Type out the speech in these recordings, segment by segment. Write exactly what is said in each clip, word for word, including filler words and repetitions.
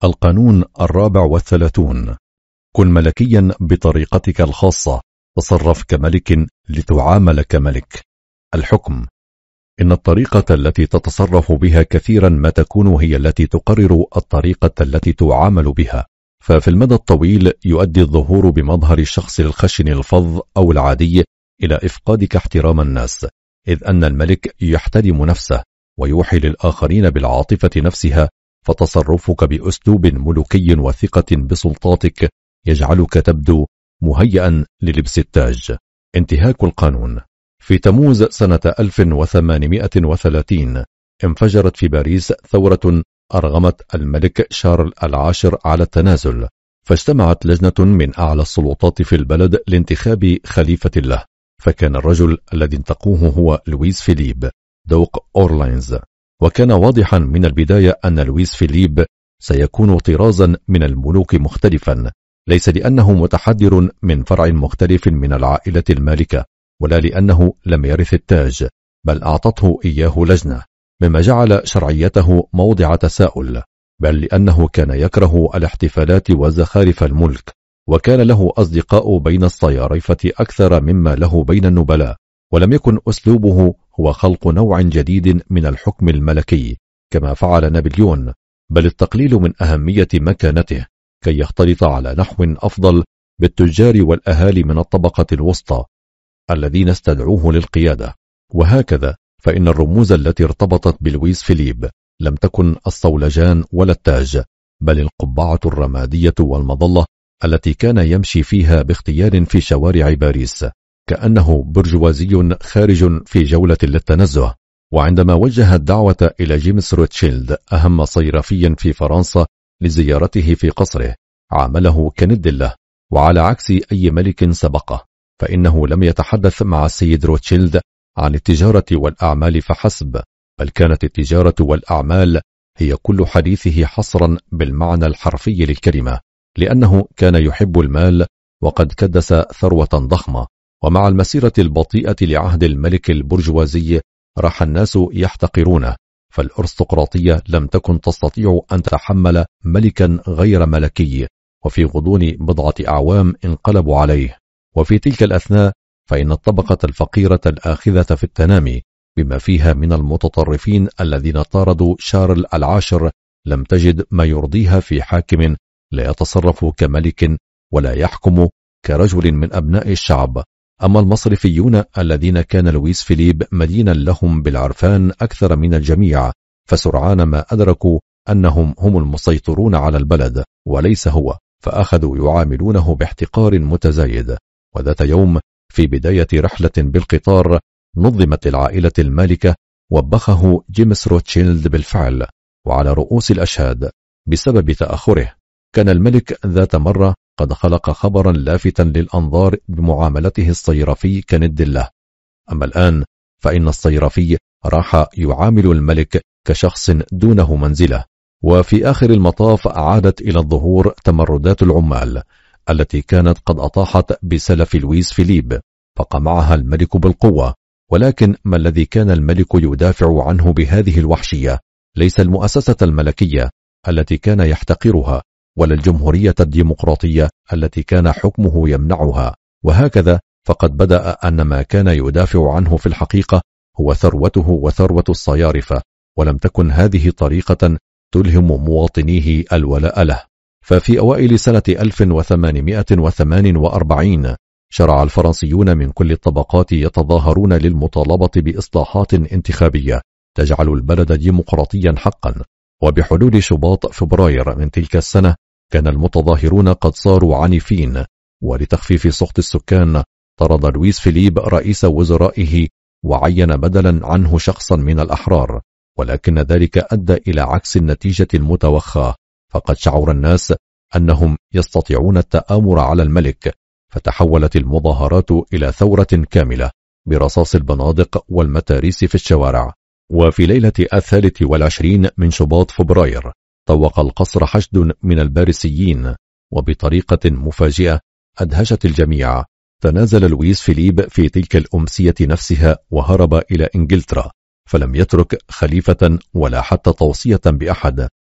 القانون الرابع والثلاثون: كن ملكيا بطريقتك الخاصة، تصرف كملك لتعامل كملك. الحكم: إن الطريقة التي تتصرف بها كثيرا ما تكون هي التي تقرر الطريقة التي تعامل بها، ففي المدى الطويل يؤدي الظهور بمظهر الشخص الخشن الفظ أو العادي إلى إفقادك احترام الناس، إذ أن الملك يحترم نفسه ويوحي للآخرين بالعاطفة نفسها، فتصرفك بأسلوب ملوكي وثقة بسلطاتك يجعلك تبدو مهيئا للبس التاج. انتهاك القانون: في تموز سنة ألف وثمانمائة وثلاثين انفجرت في باريس ثورة أرغمت الملك شارل العاشر على التنازل، فاجتمعت لجنة من أعلى السلطات في البلد لانتخاب خليفة له، فكان الرجل الذي انتقوه هو لويس فيليب دوق أورلينز. وكان واضحا من البداية أن لويس فيليب سيكون طرازا من الملوك مختلفا، ليس لأنه متحدر من فرع مختلف من العائلة المالكة، ولا لأنه لم يرث التاج، بل أعطته إياه لجنة، مما جعل شرعيته موضع تساؤل، بل لأنه كان يكره الاحتفالات وزخارف الملك، وكان له أصدقاء بين الصيارفة أكثر مما له بين النبلاء، ولم يكن أسلوبه هو خلق نوع جديد من الحكم الملكي كما فعل نابليون، بل التقليل من أهمية مكانته كي يختلط على نحو أفضل بالتجار والأهالي من الطبقة الوسطى الذين استدعوه للقيادة. وهكذا فإن الرموز التي ارتبطت بلويس فيليب لم تكن الصولجان ولا التاج، بل القبعة الرمادية والمظلة التي كان يمشي فيها باختيار في شوارع باريس كأنه برجوازي خارج في جولة للتنزه. وعندما وجه الدعوة إلى جيمس روتشيلد أهم صيرفي في فرنسا لزيارته في قصره، عامله كند له، وعلى عكس أي ملك سبقه، فإنه لم يتحدث مع السيد روتشيلد عن التجارة والأعمال فحسب، بل كانت التجارة والأعمال هي كل حديثه حصرا بالمعنى الحرفي للكلمة، لأنه كان يحب المال وقد كدس ثروة ضخمة. ومع المسيرة البطيئة لعهد الملك البرجوازي راح الناس يحتقرونه، فالأرستقراطية لم تكن تستطيع أن تتحمل ملكا غير ملكي، وفي غضون بضعة أعوام انقلبوا عليه. وفي تلك الأثناء فإن الطبقة الفقيرة الآخذة في التنامي بما فيها من المتطرفين الذين طاردوا شارل العاشر لم تجد ما يرضيها في حاكم لا يتصرف كملك ولا يحكم كرجل من أبناء الشعب. أما المصرفيون الذين كان لويس فيليب مدينا لهم بالعرفان أكثر من الجميع، فسرعان ما أدركوا أنهم هم المسيطرون على البلد وليس هو، فأخذوا يعاملونه باحتقار متزايد. وذات يوم في بداية رحلة بالقطار نظمت العائلة المالكة وبخه جيمس روتشيلد بالفعل وعلى رؤوس الأشهاد بسبب تأخره. كان الملك ذات مرة قد خلق خبرا لافتا للأنظار بمعاملته الصيرفي كند له، أما الآن فإن الصيرفي راح يعامل الملك كشخص دونه منزله. وفي آخر المطاف عادت إلى الظهور تمردات العمال التي كانت قد أطاحت بسلف لويس فيليب، فقمعها الملك بالقوة. ولكن ما الذي كان الملك يدافع عنه بهذه الوحشية؟ ليس المؤسسة الملكية التي كان يحتقرها، ولا الجمهورية الديمقراطية التي كان حكمه يمنعها. وهكذا فقد بدأ أن ما كان يدافع عنه في الحقيقة هو ثروته وثروة الصيارفة، ولم تكن هذه طريقة تلهم مواطنيه الولاء له. ففي أوائل سنة ألف وثمانمائة وثمانية وأربعين شرع الفرنسيون من كل الطبقات يتظاهرون للمطالبة بإصلاحات انتخابية تجعل البلد ديمقراطيا حقا. وبحلول شباط فبراير من تلك السنة كان المتظاهرون قد صاروا عنيفين، ولتخفيف سخط السكان طرد لويس فيليب رئيس وزرائه وعين بدلا عنه شخصا من الأحرار، ولكن ذلك أدى إلى عكس النتيجة المتوخاة، فقد شعر الناس أنهم يستطيعون التآمر على الملك، فتحولت المظاهرات إلى ثورة كاملة برصاص البنادق والمتاريس في الشوارع. وفي ليلة الثالث والعشرين من شباط فبراير طوق القصر حشد من الباريسيين، وبطريقة مفاجئة أدهشت الجميع تنازل لويس فيليب في تلك الأمسية نفسها وهرب إلى إنجلترا، فلم يترك خليفة ولا حتى توصية بأحد،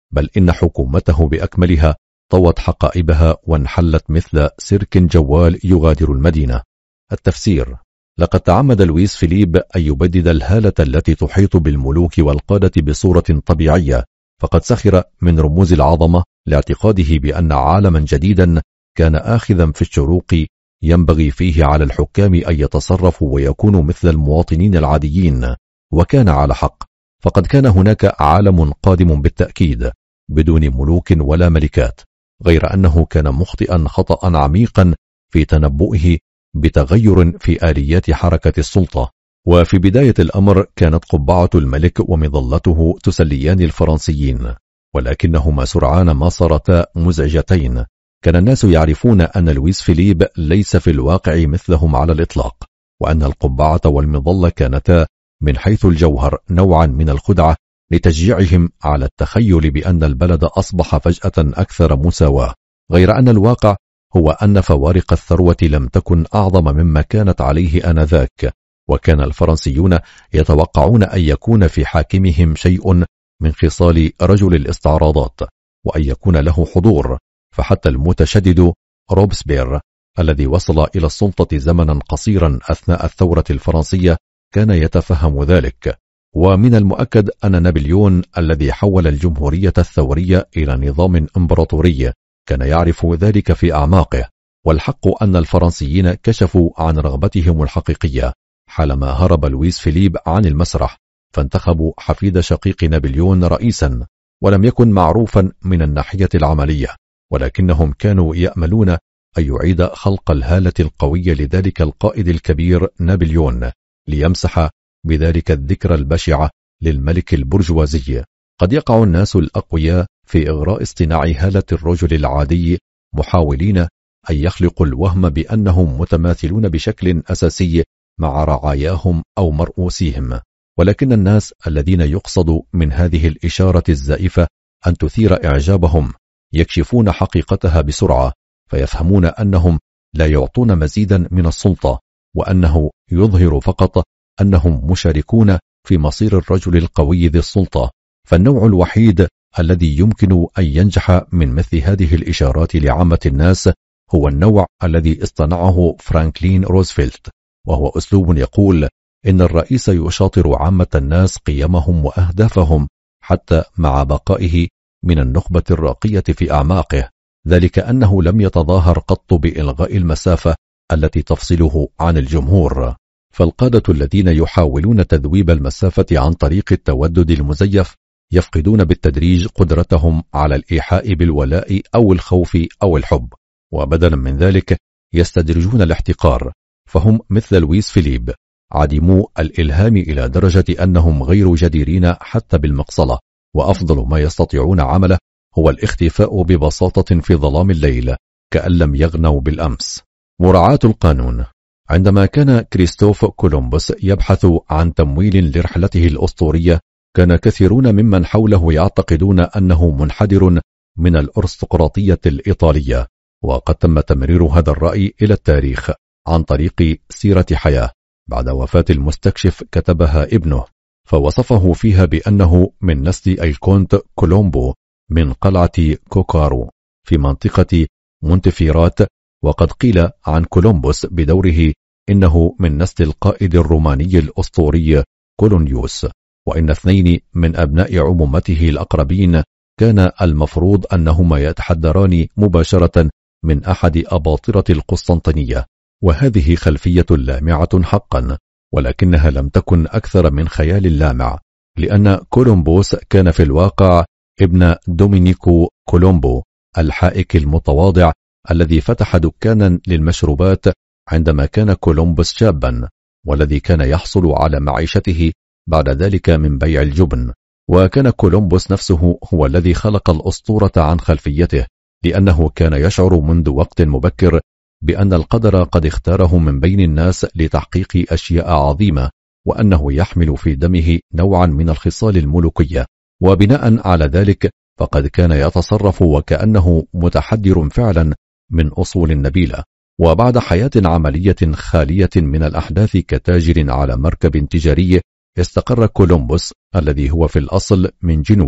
بل إن حكومته بأكملها طوت حقائبها وانحلت مثل سيرك جوال يغادر المدينة. التفسير: لقد تعمد لويس فيليب أن يبدد الهالة التي تحيط بالملوك والقادة بصورة طبيعية، فقد سخر من رموز العظمة لاعتقاده بأن عالما جديدا كان آخذا في الشروق ينبغي فيه على الحكام أن يتصرفوا ويكونوا مثل المواطنين العاديين. وكان على حق، فقد كان هناك عالم قادم بالتأكيد بدون ملوك ولا ملكات، غير أنه كان مخطئا خطأ عميقا في تنبؤه بتغير في آليات حركة السلطة. وفي بداية الأمر كانت قبعة الملك ومظلته تسليان الفرنسيين، ولكنهما سرعان ما صارتا مزعجتين. كان الناس يعرفون أن لويس فيليب ليس في الواقع مثلهم على الإطلاق، وأن القبعة والمظلة كانتا من حيث الجوهر نوعا من الخدعة لتشجيعهم على التخيل بأن البلد أصبح فجأة أكثر مساواة، غير أن الواقع هو أن فوارق الثروة لم تكن أعظم مما كانت عليه آنذاك، وكان الفرنسيون يتوقعون أن يكون في حاكمهم شيء من خصال رجل الاستعراضات، وأن يكون له حضور. فحتى المتشدد روبسبير الذي وصل إلى السلطة زمنا قصيرا أثناء الثورة الفرنسية كان يتفهم ذلك. ومن المؤكد أن نابليون الذي حول الجمهورية الثورية إلى نظام إمبراطوري كان يعرف ذلك في أعماقه. والحق أن الفرنسيين كشفوا عن رغبتهم الحقيقية حالما هرب لويس فيليب عن المسرح، فانتخبوا حفيد شقيق نابليون رئيسا، ولم يكن معروفا من الناحية العملية، ولكنهم كانوا يأملون أن يعيد خلق الهالة القوية لذلك القائد الكبير نابليون، ليمسح بذلك الذكرى البشعة للملك البرجوازي. قد يقع الناس الأقوياء في إغراء اصطناع هالة الرجل العادي، محاولين أن يخلقوا الوهم بأنهم متماثلون بشكل أساسي مع رعاياهم أو مرؤوسيهم، ولكن الناس الذين يقصد من هذه الإشارة الزائفة أن تثير إعجابهم يكشفون حقيقتها بسرعة، فيفهمون أنهم لا يعطون مزيدا من السلطة، وأنه يظهر فقط أنهم مشاركون في مصير الرجل القوي ذي السلطة. فالنوع الوحيد الذي يمكن أن ينجح من مثل هذه الإشارات لعامة الناس هو النوع الذي اصطنعه فرانكلين روزفلت، وهو أسلوب يقول إن الرئيس يشاطر عامة الناس قيمهم وأهدافهم حتى مع بقائه من النخبة الراقية في أعماقه، ذلك أنه لم يتظاهر قط بإلغاء المسافة التي تفصله عن الجمهور. فالقادة الذين يحاولون تذويب المسافة عن طريق التودد المزيف يفقدون بالتدريج قدرتهم على الإيحاء بالولاء أو الخوف أو الحب، وبدلا من ذلك يستدرجون الاحتقار. فهم مثل لويس فيليب عدموا الإلهام إلى درجة أنهم غير جديرين حتى بالمقصلة، وأفضل ما يستطيعون عمله هو الاختفاء ببساطة في ظلام الليل كأن لم يغنوا بالأمس. مراعاة القانون. عندما كان كريستوف كولومبوس يبحث عن تمويل لرحلته الأسطورية، كان كثيرون ممن حوله يعتقدون أنه منحدر من الأرستقراطية الإيطالية، وقد تم تمرير هذا الرأي إلى التاريخ عن طريق سيرة حياة بعد وفاة المستكشف كتبها ابنه، فوصفه فيها بأنه من نسل الكونت كولومبو من قلعة كوكارو في منطقة مونتفيرات. وقد قيل عن كولومبوس بدوره إنه من نسل القائد الروماني الأسطوري كولونيوس، وإن اثنين من أبناء عمومته الأقربين كان المفروض أنهما يتحدران مباشرة من أحد أباطرة القسطنطينية، وهذه خلفية لامعة حقا، ولكنها لم تكن أكثر من خيال لامع، لأن كولومبوس كان في الواقع ابن دومينيكو كولومبو الحائك المتواضع الذي فتح دكانا للمشروبات عندما كان كولومبوس شابا، والذي كان يحصل على معيشته بعد ذلك من بيع الجبن. وكان كولومبوس نفسه هو الذي خلق الأسطورة عن خلفيته، لأنه كان يشعر منذ وقت مبكر بأن القدر قد اختاره من بين الناس لتحقيق أشياء عظيمة، وأنه يحمل في دمه نوعا من الخصال الملوكية، وبناء على ذلك فقد كان يتصرف وكأنه متحدر فعلا من أصول نبيلة. وبعد حياة عملية خالية من الأحداث كتاجر على مركب تجاري، استقر كولومبوس الذي هو في الأصل من جنوة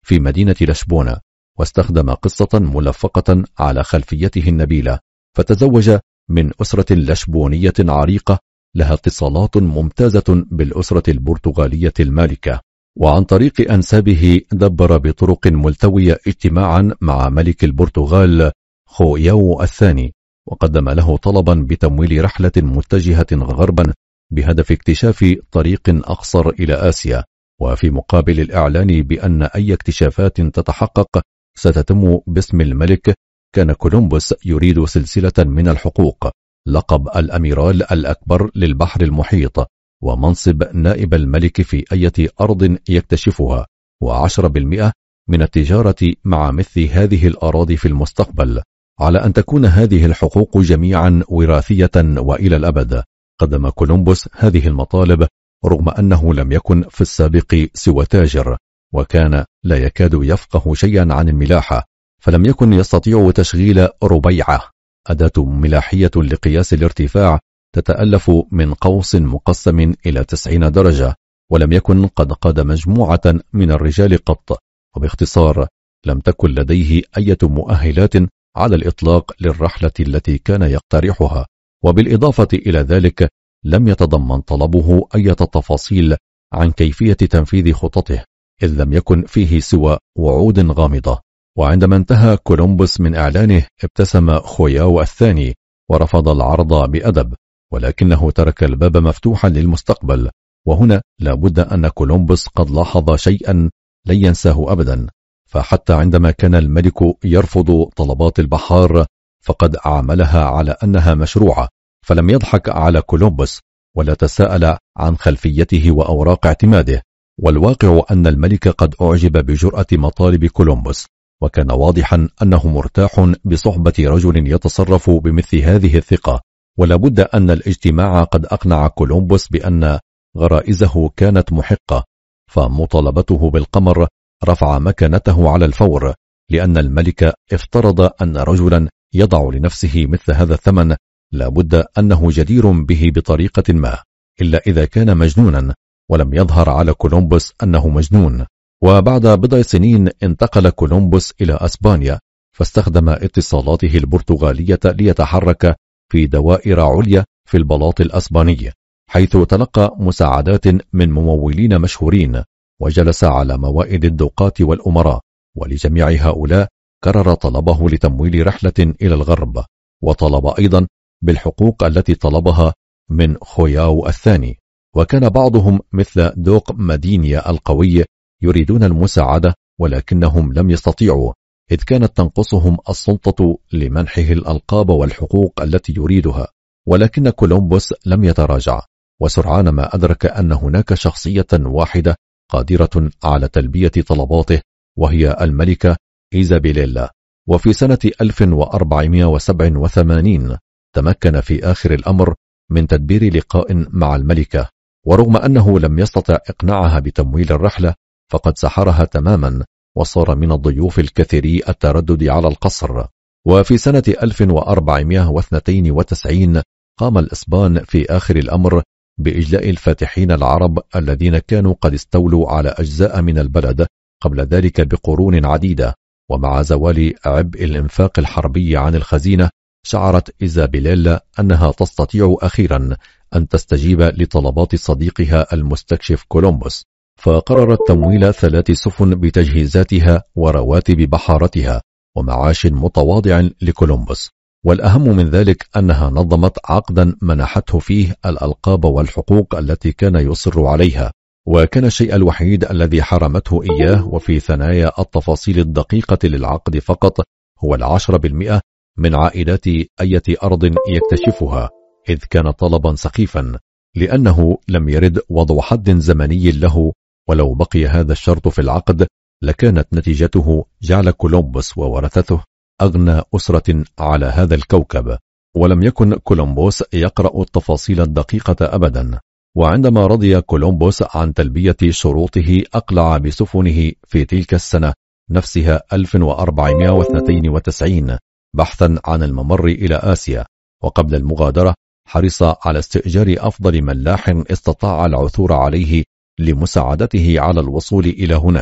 في مدينة لشبونة، واستخدم قصة ملفقة على خلفيته النبيلة، فتزوج من أسرة لشبونية عريقة لها اتصالات ممتازة بالأسرة البرتغالية المالكة، وعن طريق أنسابه دبر بطرق ملتوية اجتماعا مع ملك البرتغال خوياو الثاني، وقدم له طلبا بتمويل رحلة متجهة غربا بهدف اكتشاف طريق أقصر إلى آسيا، وفي مقابل الإعلان بأن أي اكتشافات تتحقق ستتم باسم الملك، كان كولومبوس يريد سلسلة من الحقوق: لقب الأميرال الأكبر للبحر المحيط، ومنصب نائب الملك في أي أرض يكتشفها، وعشرة بالمئة من التجارة مع مثل هذه الأراضي في المستقبل، على أن تكون هذه الحقوق جميعا وراثية وإلى الأبد. قدم كولومبوس هذه المطالب رغم أنه لم يكن في السابق سوى تاجر، وكان لا يكاد يفقه شيئا عن الملاحة، فلم يكن يستطيع تشغيل ربيعة، أداة ملاحية لقياس الارتفاع تتألف من قوس مقسم إلى تسعين درجة، ولم يكن قد قاد مجموعة من الرجال قط، وباختصار لم تكن لديه أي مؤهلات على الإطلاق للرحلة التي كان يقترحها. وبالإضافة إلى ذلك لم يتضمن طلبه أي تفاصيل عن كيفية تنفيذ خططه، إذ لم يكن فيه سوى وعود غامضة. وعندما انتهى كولومبوس من إعلانه ابتسم خوياو الثاني ورفض العرض بأدب، ولكنه ترك الباب مفتوحا للمستقبل. وهنا لابد أن كولومبوس قد لاحظ شيئا لن ينساه أبدا، فحتى عندما كان الملك يرفض طلبات البحار فقد عاملها على أنها مشروعة، فلم يضحك على كولومبوس ولا تساءل عن خلفيته وأوراق اعتماده. والواقع أن الملك قد أعجب بجرأة مطالب كولومبوس، وكان واضحا أنه مرتاح بصحبة رجل يتصرف بمثل هذه الثقة. ولا بد أن الاجتماع قد أقنع كولومبوس بأن غرائزه كانت محقة، فمطالبته بالقمر رفع مكانته على الفور، لأن الملك افترض أن رجلا يضع لنفسه مثل هذا الثمن لا بد أنه جدير به بطريقة ما، إلا إذا كان مجنونا، ولم يظهر على كولومبوس أنه مجنون. وبعد بضع سنين انتقل كولومبوس إلى أسبانيا، فاستخدم اتصالاته البرتغالية ليتحرك في دوائر عليا في البلاط الأسباني، حيث تلقى مساعدات من ممولين مشهورين، وجلس على موائد الدوقات والأمراء، ولجميع هؤلاء كرر طلبه لتمويل رحلة إلى الغرب، وطلب أيضا بالحقوق التي طلبها من خوياو الثاني. وكان بعضهم مثل دوق مدينيا القوي يريدون المساعدة، ولكنهم لم يستطيعوا، إذ كانت تنقصهم السلطة لمنحه الألقاب والحقوق التي يريدها. ولكن كولومبوس لم يتراجع، وسرعان ما أدرك أن هناك شخصية واحدة قادرة على تلبية طلباته، وهي الملكة إيزابيليلا. وفي سنة ألف وأربعمائة وسبعة وثمانين تمكن في آخر الأمر من تدبير لقاء مع الملكة، ورغم أنه لم يستطع إقناعها بتمويل الرحلة فقد سحرها تماما، وصار من الضيوف الكثيري التردد على القصر. وفي سنة ألف وأربعمائة واثنين وتسعين قام الإسبان في آخر الأمر بإجلاء الفاتحين العرب الذين كانوا قد استولوا على أجزاء من البلد قبل ذلك بقرون عديدة. ومع زوال عبء الإنفاق الحربي عن الخزينة، شعرت إيزابيليلا أنها تستطيع أخيرا أن تستجيب لطلبات صديقها المستكشف كولومبوس، فقررت تمويل ثلاث سفن بتجهيزاتها ورواتب بحارتها ومعاش متواضع لكولومبوس. والأهم من ذلك أنها نظمت عقدا منحته فيه الألقاب والحقوق التي كان يصر عليها، وكان الشيء الوحيد الذي حرمته إياه وفي ثنايا التفاصيل الدقيقة للعقد فقط هو العشرة بالمئة من عائدات أي أرض يكتشفها، إذ كان طلبا سخيفا، لأنه لم يرد وضع حد زمني له، ولو بقي هذا الشرط في العقد لكانت نتيجته جعل كولومبوس وورثته أغنى أسرة على هذا الكوكب. ولم يكن كولومبوس يقرأ التفاصيل الدقيقة أبدا، وعندما رضي كولومبوس عن تلبية شروطه أقلع بسفنه في تلك السنة نفسها ألف وأربعمائة واثنين وتسعين بحثا عن الممر إلى آسيا. وقبل المغادرة حرص على استئجار أفضل ملاح استطاع العثور عليه لمساعدته على الوصول إلى هناك،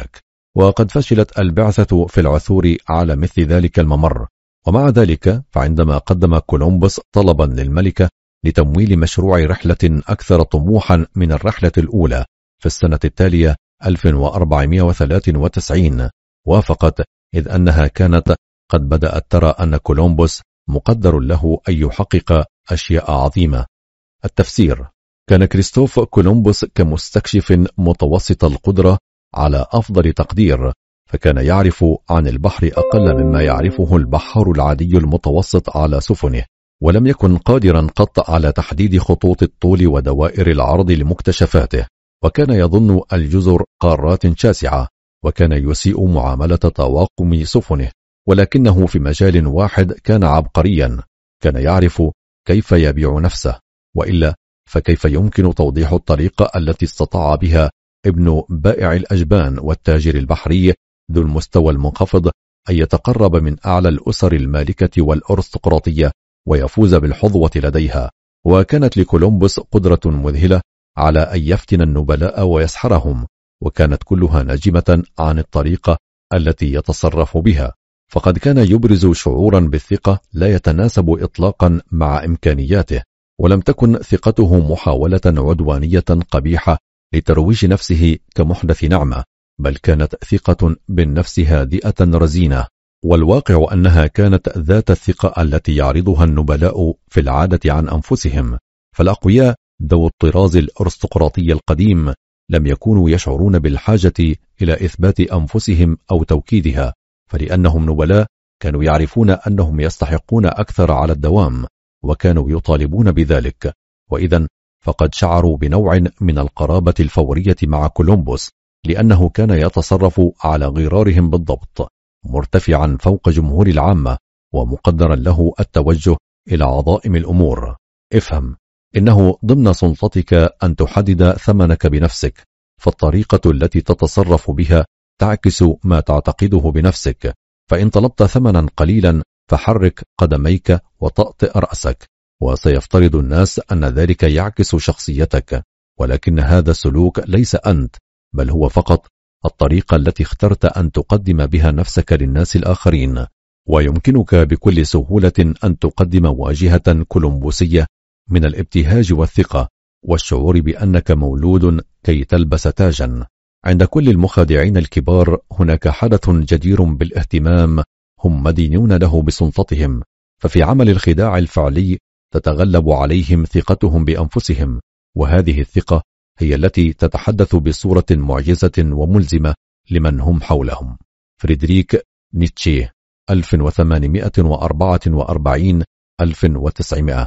وقد فشلت البعثة في العثور على مثل ذلك الممر. ومع ذلك فعندما قدم كولومبوس طلبا للملكة لتمويل مشروع رحلة أكثر طموحا من الرحلة الأولى في السنة التالية ألف وأربعمائة وثلاثة وتسعين، وافقت، إذ أنها كانت قد بدأت ترى أن كولومبوس مقدر له أن يحقق أشياء عظيمة. التفسير: كان كريستوف كولومبوس كمستكشف متوسط القدرة على أفضل تقدير، فكان يعرف عن البحر أقل مما يعرفه البحار العادي المتوسط على سفنه، ولم يكن قادرا قط على تحديد خطوط الطول ودوائر العرض لمكتشفاته، وكان يظن الجزر قارات شاسعة، وكان يسيء معاملة طواقم سفنه، ولكنه في مجال واحد كان عبقريا، كان يعرف كيف يبيع نفسه، وإلا فكيف يمكن توضيح الطريقة التي استطاع بها ابن بائع الأجبان والتاجر البحري ذو المستوى المنخفض أن يتقرب من أعلى الأسر المالكة والأرستقراطية ويفوز بالحظوة لديها. وكانت لكولومبوس قدرة مذهلة على أن يفتن النبلاء ويسحرهم، وكانت كلها ناجمة عن الطريقة التي يتصرف بها، فقد كان يبرز شعورا بالثقة لا يتناسب إطلاقا مع إمكانياته، ولم تكن ثقته محاولة عدوانية قبيحة لترويج نفسه كمحدث نعمة، بل كانت ثقة بالنفس هادئة رزينة. والواقع أنها كانت ذات الثقة التي يعرضها النبلاء في العادة عن أنفسهم، فالأقوياء ذو الطراز الأرستقراطي القديم لم يكونوا يشعرون بالحاجة إلى إثبات أنفسهم أو توكيدها، فلأنهم نبلاء كانوا يعرفون أنهم يستحقون أكثر على الدوام، وكانوا يطالبون بذلك، وإذا فقد شعروا بنوع من القرابة الفورية مع كولومبوس، لأنه كان يتصرف على غرارهم بالضبط، مرتفعا فوق جمهور العامة، ومقدرا له التوجه إلى عظائم الأمور. افهم، إنه ضمن سلطتك أن تحدد ثمنك بنفسك، فالطريقة التي تتصرف بها تعكس ما تعتقده بنفسك، فإن طلبت ثمنا قليلا فحرك قدميك وطأطئ رأسك، وسيفترض الناس أن ذلك يعكس شخصيتك، ولكن هذا السلوك ليس أنت، بل هو فقط الطريقة التي اخترت أن تقدم بها نفسك للناس الآخرين. ويمكنك بكل سهولة أن تقدم واجهة كولومبوسية من الابتهاج والثقة والشعور بأنك مولود كي تلبس تاجا. عند كل المخادعين الكبار هناك حدث جدير بالاهتمام هم مدينون له بسلطتهم، ففي عمل الخداع الفعلي تتغلب عليهم ثقتهم بأنفسهم، وهذه الثقة هي التي تتحدث بصورة معجزة وملزمة لمن هم حولهم. فريدريك نيتشه ألف وثمانمائة وأربعة وأربعين ألف وتسعمائة.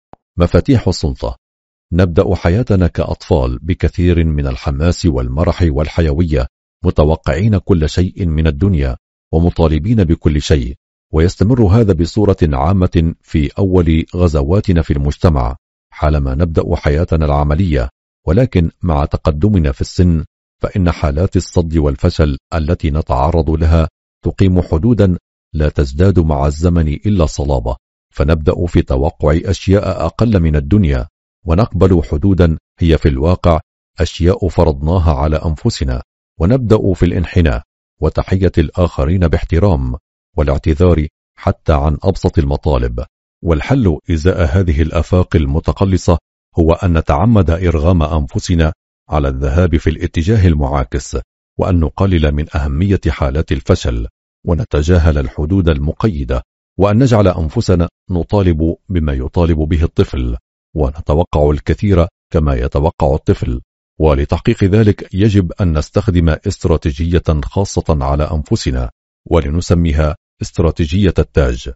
مفاتيح السلطة. نبدأ حياتنا كأطفال بكثير من الحماس والمرح والحيوية، متوقعين كل شيء من الدنيا ومطالبين بكل شيء، ويستمر هذا بصورة عامة في أول غزواتنا في المجتمع حالما نبدأ حياتنا العملية، ولكن مع تقدمنا في السن فإن حالات الصد والفشل التي نتعرض لها تقيم حدودا لا تزداد مع الزمن إلا صلابة، فنبدأ في توقع أشياء أقل من الدنيا، ونقبل حدودا هي في الواقع أشياء فرضناها على أنفسنا، ونبدأ في الانحناء وتحية الآخرين باحترام والاعتذار حتى عن أبسط المطالب. والحل إزاء هذه الآفاق المتقلصة هو أن نتعمد إرغام أنفسنا على الذهاب في الاتجاه المعاكس، وأن نقلل من أهمية حالات الفشل، ونتجاهل الحدود المقيدة، وأن نجعل أنفسنا نطالب بما يطالب به الطفل، ونتوقع الكثير كما يتوقع الطفل. ولتحقيق ذلك يجب أن نستخدم استراتيجية خاصة على أنفسنا، ولنسميها استراتيجية التاج.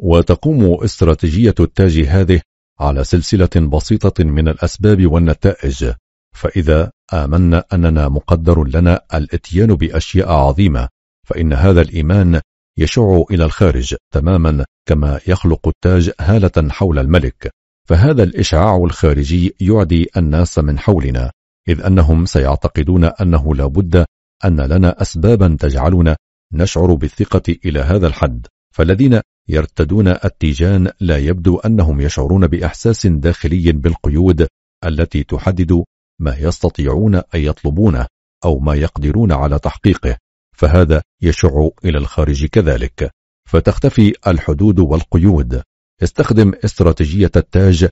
وتقوم استراتيجية التاج هذه على سلسلة بسيطة من الأسباب والنتائج. فإذا آمنا أننا مقدر لنا الاتيان بأشياء عظيمة، فإن هذا الإيمان يشع إلى الخارج تماما كما يخلق التاج هالة حول الملك، فهذا الإشعاع الخارجي يعدي الناس من حولنا، إذ أنهم سيعتقدون أنه لا بد أن لنا أسبابا تجعلنا نشعر بالثقة إلى هذا الحد. فالذين يرتدون التيجان لا يبدو أنهم يشعرون بإحساس داخلي بالقيود التي تحدد ما يستطيعون أن يطلبونه أو ما يقدرون على تحقيقه، فهذا يشع إلى الخارج كذلك، فتختفي الحدود والقيود. استخدم استراتيجية التاج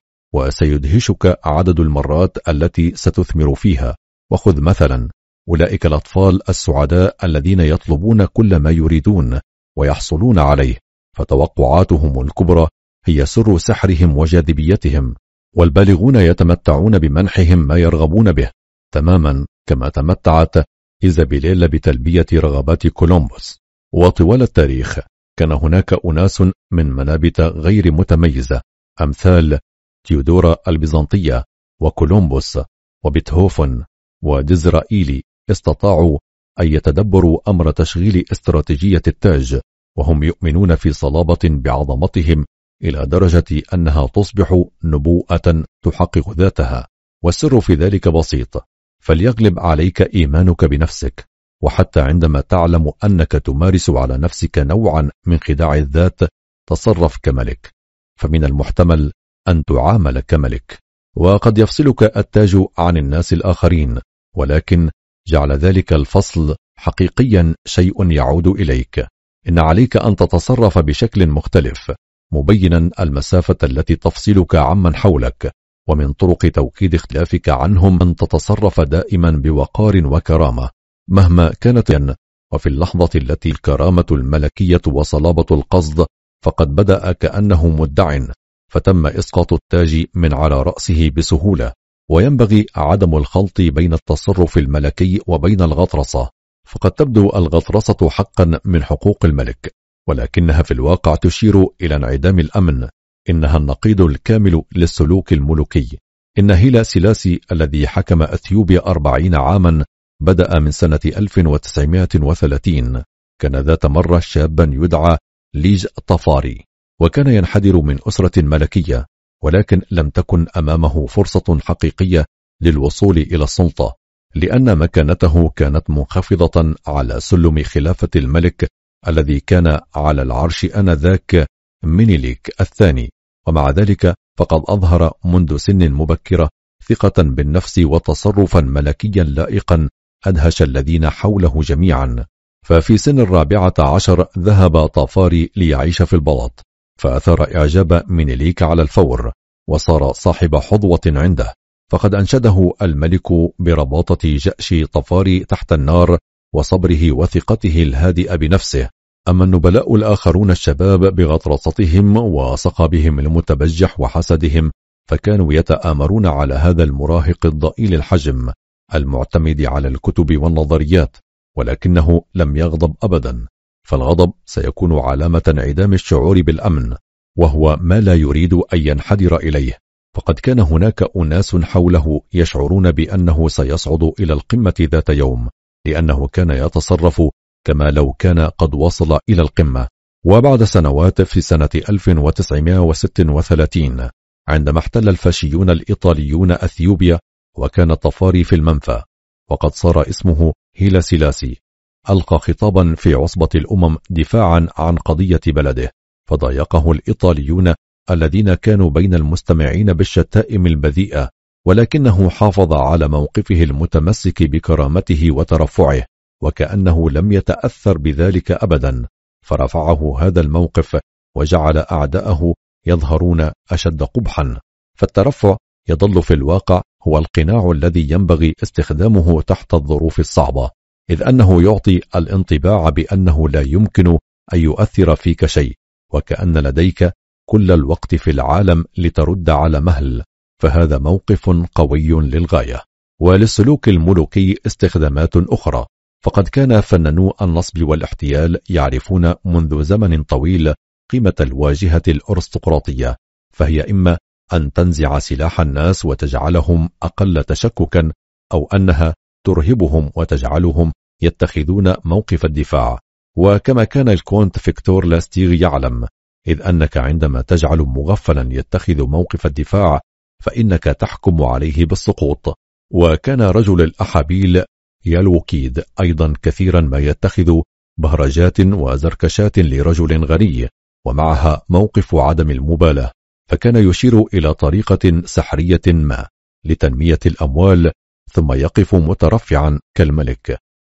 وسيدهشك عدد المرات التي ستثمر فيها. وخذ مثلا أولئك الأطفال السعداء الذين يطلبون كل ما يريدون ويحصلون عليه، فتوقعاتهم الكبرى هي سر سحرهم وجاذبيتهم، والبالغون يتمتعون بمنحهم ما يرغبون به، تماما كما تمتعت إيزابيليلا بتلبية رغبات كولومبوس. وطوال التاريخ كان هناك أناس من منابت غير متميزة أمثال تيودورا البيزنطية وكولومبوس وبيتهوفن وديزرائيلي استطاعوا أن يتدبروا أمر تشغيل استراتيجية التاج، وهم يؤمنون في صلابة بعظمتهم إلى درجة أنها تصبح نبوءة تحقق ذاتها. والسر في ذلك بسيط، فليغلب عليك إيمانك بنفسك، وحتى عندما تعلم أنك تمارس على نفسك نوعا من خداع الذات تصرف كملك، فمن المحتمل أن تعامل كملك. وقد يفصلك التاج عن الناس الآخرين، ولكن جعل ذلك الفصل حقيقيا شيء يعود إليك. إن عليك أن تتصرف بشكل مختلف، مبينا المسافة التي تفصلك عمن حولك، ومن طرق توكيد اختلافك عنهم أن تتصرف دائما بوقار وكرامة مهما كانت. وفي اللحظة التي الكرامة الملكية وصلابة القصد فقد بدأ كأنه مدع، فتم إسقاط التاج من على رأسه بسهولة. وينبغي عدم الخلط بين التصرف الملكي وبين الغطرسة، فقد تبدو الغطرسة حقا من حقوق الملك، ولكنها في الواقع تشير إلى انعدام الأمن. إنها النقيض الكامل للسلوك الملوكي. إن هيلا سيلاسي الذي حكم أثيوبيا أربعين عاما بدأ من سنة ألف وتسعمائة وثلاثين، كان ذات مرة شابا يدعى ليج طفاري، وكان ينحدر من أسرة ملكية، ولكن لم تكن أمامه فرصة حقيقية للوصول إلى السلطة، لأن مكانته كانت منخفضة على سلم خلافة الملك الذي كان على العرش آنذاك مينيليك الثاني. ومع ذلك فقد أظهر منذ سن مبكرة ثقة بالنفس وتصرفا ملكيا لائقا أدهش الذين حوله جميعا. ففي سن الرابعة عشر ذهب طفاري ليعيش في البلاط، فأثار إعجاب مينيليك على الفور، وصار صاحب حظوة عنده، فقد أنشده الملك برباطة جأش طفاري تحت النار وصبره وثقته الهادئة بنفسه. أما النبلاء الآخرون الشباب بغطرستهم وصقبهم المتبجح وحسدهم فكانوا يتآمرون على هذا المراهق الضئيل الحجم المعتمد على الكتب والنظريات، ولكنه لم يغضب أبدا، فالغضب سيكون علامة انعدام الشعور بالأمن، وهو ما لا يريد أن ينحدر إليه. فقد كان هناك أناس حوله يشعرون بأنه سيصعد إلى القمة ذات يوم، لأنه كان يتصرف كما لو كان قد وصل إلى القمة. وبعد سنوات في سنة ألف وتسعمائة وستة وثلاثين عندما احتل الفاشيون الإيطاليون أثيوبيا وكان طفاري في المنفى وقد صار اسمه هيلا سيلاسي، ألقى خطابا في عصبة الأمم دفاعا عن قضية بلده، فضايقه الإيطاليون الذين كانوا بين المستمعين بالشتائم البذيئة، ولكنه حافظ على موقفه المتمسك بكرامته وترفعه، وكأنه لم يتأثر بذلك أبدا، فرفعه هذا الموقف وجعل أعداءه يظهرون أشد قبحا. فالترفع يظل في الواقع هو القناع الذي ينبغي استخدامه تحت الظروف الصعبة، إذ أنه يعطي الانطباع بأنه لا يمكن أن يؤثر فيك شيء، وكأن لديك كل الوقت في العالم لترد على مهل. فهذا موقف قوي للغاية. وللسلوك الملوكي استخدامات أخرى، فقد كان فنانو النصب والاحتيال يعرفون منذ زمن طويل قيمة الواجهة الأرستقراطية، فهي إما أن تنزع سلاح الناس وتجعلهم أقل تشككا، أو أنها ترهبهم وتجعلهم يتخذون موقف الدفاع. وكما كان الكونت فيكتور لاستيغ يعلم، إذ أنك عندما تجعل مغفلا يتخذ موقف الدفاع فإنك تحكم عليه بالسقوط. وكان رجل الأحابيل يالوكيد أيضا كثيرا ما يتخذ بهرجات وزركشات لرجل غني ومعها موقف عدم المبالاة، فكان يشير إلى طريقة سحرية ما لتنمية الأموال ثم يقف مترفعا كالملك.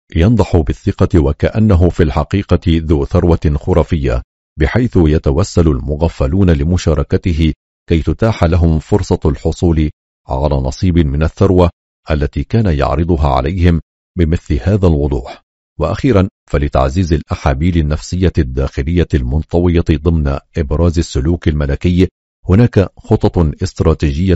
ينضح بالثقة وكأنه في الحقيقة ذو ثروة خرافية، بحيث يتوسل المغفلون لمشاركته كي تتاح لهم فرصة الحصول على نصيب من الثروة التي كان يعرضها عليهم بمثل هذا الوضوح. وأخيرا، فلتعزيز الأحابيل النفسية الداخلية المنطوية ضمن إبراز السلوك الملكي، هناك خطط استراتيجية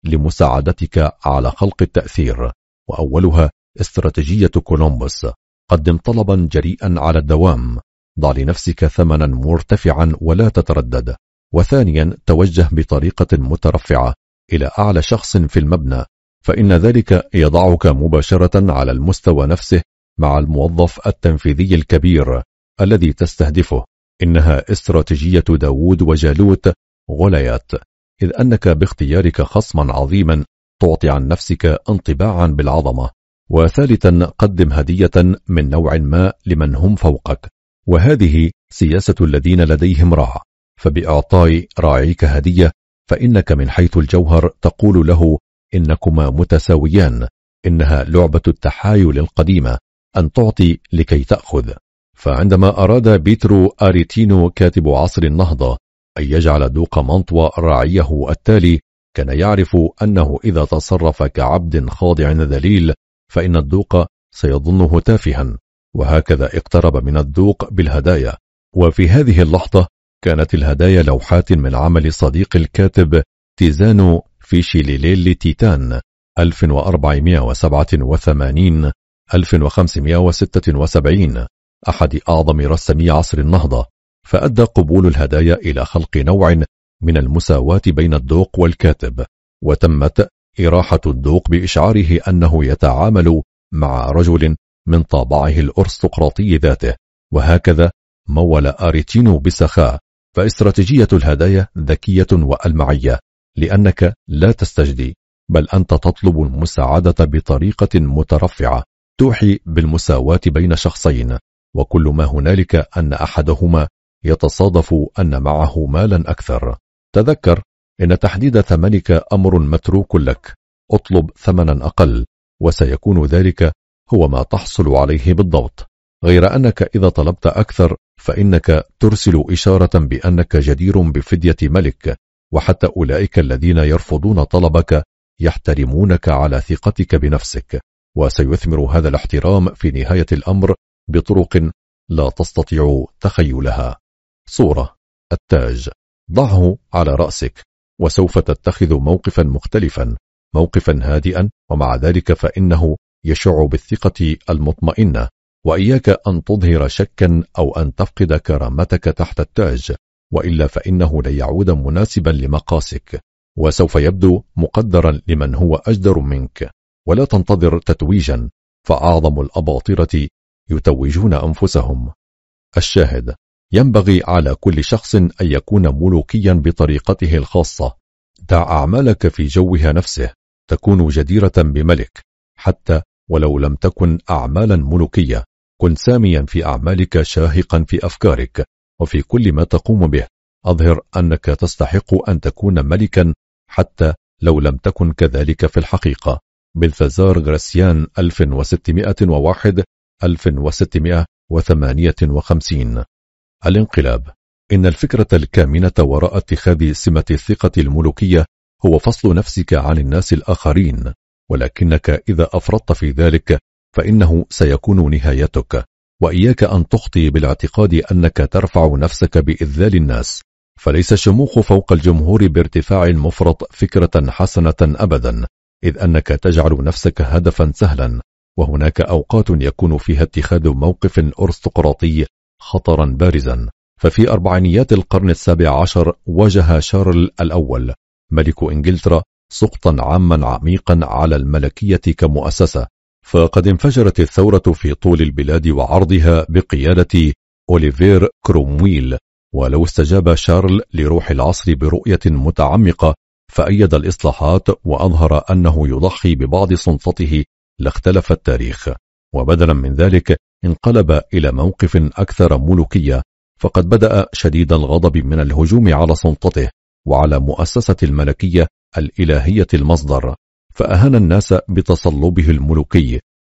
لمساعدتك على خلق التأثير، وأولها استراتيجية كولومبوس: قدم طلبا جريئا على الدوام، ضع لنفسك ثمنا مرتفعا ولا تتردد. وثانيا، توجه بطريقة مترفعة إلى أعلى شخص في المبنى، فإن ذلك يضعك مباشرة على المستوى نفسه مع الموظف التنفيذي الكبير الذي تستهدفه. إنها استراتيجية داوود وجالوت غوليات، إذ أنك باختيارك خصما عظيما تعطي عن نفسك انطباعا بالعظمة. وثالثا، قدم هدية من نوع ما لمن هم فوقك، وهذه سياسة الذين لديهم راع، فبإعطاء راعيك هدية فإنك من حيث الجوهر تقول له إنكما متساويان، إنها لعبة التحايل القديمة، أن تعطي لكي تأخذ. فعندما أراد بيترو أريتينو كاتب عصر النهضة أن يجعل دوق منطوى راعيه التالي، كان يعرف أنه إذا تصرف كعبد خاضع ذليل فإن الدوق سيظنه تافها، وهكذا اقترب من الدوق بالهدايا. وفي هذه اللحظة كانت الهدايا لوحات من عمل صديق الكاتب تيزانو فيشيليليلي تيتان ألف وأربعمائة وسبعة وثمانين إلى ألف وخمسمائة وستة وسبعين، أحد أعظم رسامي عصر النهضة. فأدى قبول الهدايا إلى خلق نوع من المساواة بين الدوق والكاتب، وتمت إراحة الدوق بإشعاره أنه يتعامل مع رجل من طابعه الأرستقراطي ذاته. وهكذا مول أريتينو بسخاء. فاستراتيجية الهدايا ذكية وألمعية، لأنك لا تستجدي، بل أنت تطلب المساعدة بطريقة مترفعة توحي بالمساواة بين شخصين، وكل ما هنالك أن أحدهما يتصادف أن معه مالا أكثر. تذكر إن تحديد ثمنك أمر متروك لك، اطلب ثمنا أقل وسيكون ذلك هو ما تحصل عليه بالضبط، غير أنك إذا طلبت أكثر فإنك ترسل إشارة بأنك جدير بفدية ملك، وحتى أولئك الذين يرفضون طلبك يحترمونك على ثقتك بنفسك، وسيثمر هذا الاحترام في نهاية الأمر بطرق لا تستطيع تخيلها. صورة: التاج، ضعه على رأسك وسوف تتخذ موقفا مختلفا، موقفا هادئا، ومع ذلك فإنه يشع بالثقة المطمئنة. وإياك أن تظهر شكا أو أن تفقد كرامتك تحت التاج، وإلا فإنه لا يعود مناسبا لمقاسك، وسوف يبدو مقدرا لمن هو أجدر منك. ولا تنتظر تتويجا، فأعظم الأباطرة يتوجون أنفسهم. الشاهد: ينبغي على كل شخص أن يكون ملوكيا بطريقته الخاصة. دع أعمالك في جوها نفسه، تكون جديرة بملك، حتى ولو لم تكن أعمالا ملوكية. كن ساميا في أعمالك، شاهقا في أفكارك، وفي كل ما تقوم به أظهر أنك تستحق أن تكون ملكا، حتى لو لم تكن كذلك في الحقيقة. بلثازار غراسيان ألف وستمائة وواحد إلى ألف وستمائة وثمانية وخمسين. الانقلاب. إن الفكرة الكامنة وراء اتخاذ سمة الثقة الملوكية هو فصل نفسك عن الناس الآخرين، ولكنك إذا أفرطت في ذلك فإنه سيكون نهايتك. وإياك أن تخطي بالاعتقاد أنك ترفع نفسك بإذلال الناس، فليس الشموخ فوق الجمهور بارتفاع المفرط فكرة حسنة أبدا، إذ أنك تجعل نفسك هدفا سهلا، وهناك أوقات يكون فيها اتخاذ موقف أرستقراطي خطرا بارزا. ففي أربعينيات القرن السابع عشر واجه شارل الأول ملك إنجلترا سقطا عاما عميقا على الملكية كمؤسسة، فقد انفجرت الثورة في طول البلاد وعرضها بقيادة أوليفير كرومويل. ولو استجاب شارل لروح العصر برؤية متعمقة فأيد الإصلاحات وأظهر أنه يضحي ببعض سلطته لاختلف التاريخ، وبدلا من ذلك انقلب إلى موقف أكثر ملوكية، فقد بدأ شديد الغضب من الهجوم على سلطته وعلى مؤسسة الملكية الإلهية المصدر، فأهان الناس بتصلبه الملوكي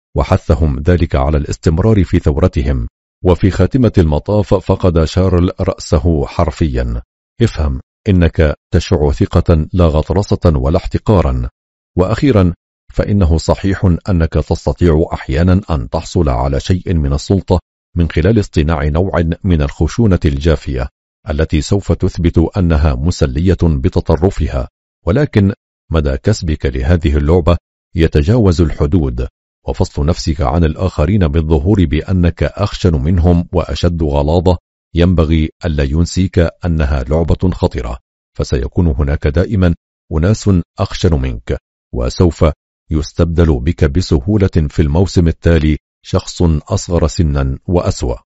وحثهم ذلك على الاستمرار في ثورتهم. وفي خاتمة المطاف فقد شارل رأسه حرفيا. افهم، إنك تشع ثقة لا غطرسة ولا احتقارا. وأخيرا، فإنه صحيح أنك تستطيع أحيانا أن تحصل على شيء من السلطة من خلال اصطناع نوع من الخشونة الجافية التي سوف تثبت أنها مسلية بتطرفها، ولكن مدى كسبك لهذه اللعبة يتجاوز الحدود، وفصل نفسك عن الآخرين بالظهور بأنك أخشن منهم وأشد غلاظة ينبغي ألا ينسيك أنها لعبة خطرة، فسيكون هناك دائما أناس أخشن منك، وسوف يستبدل بك بسهولة في الموسم التالي شخص أصغر سنا وأسوأ.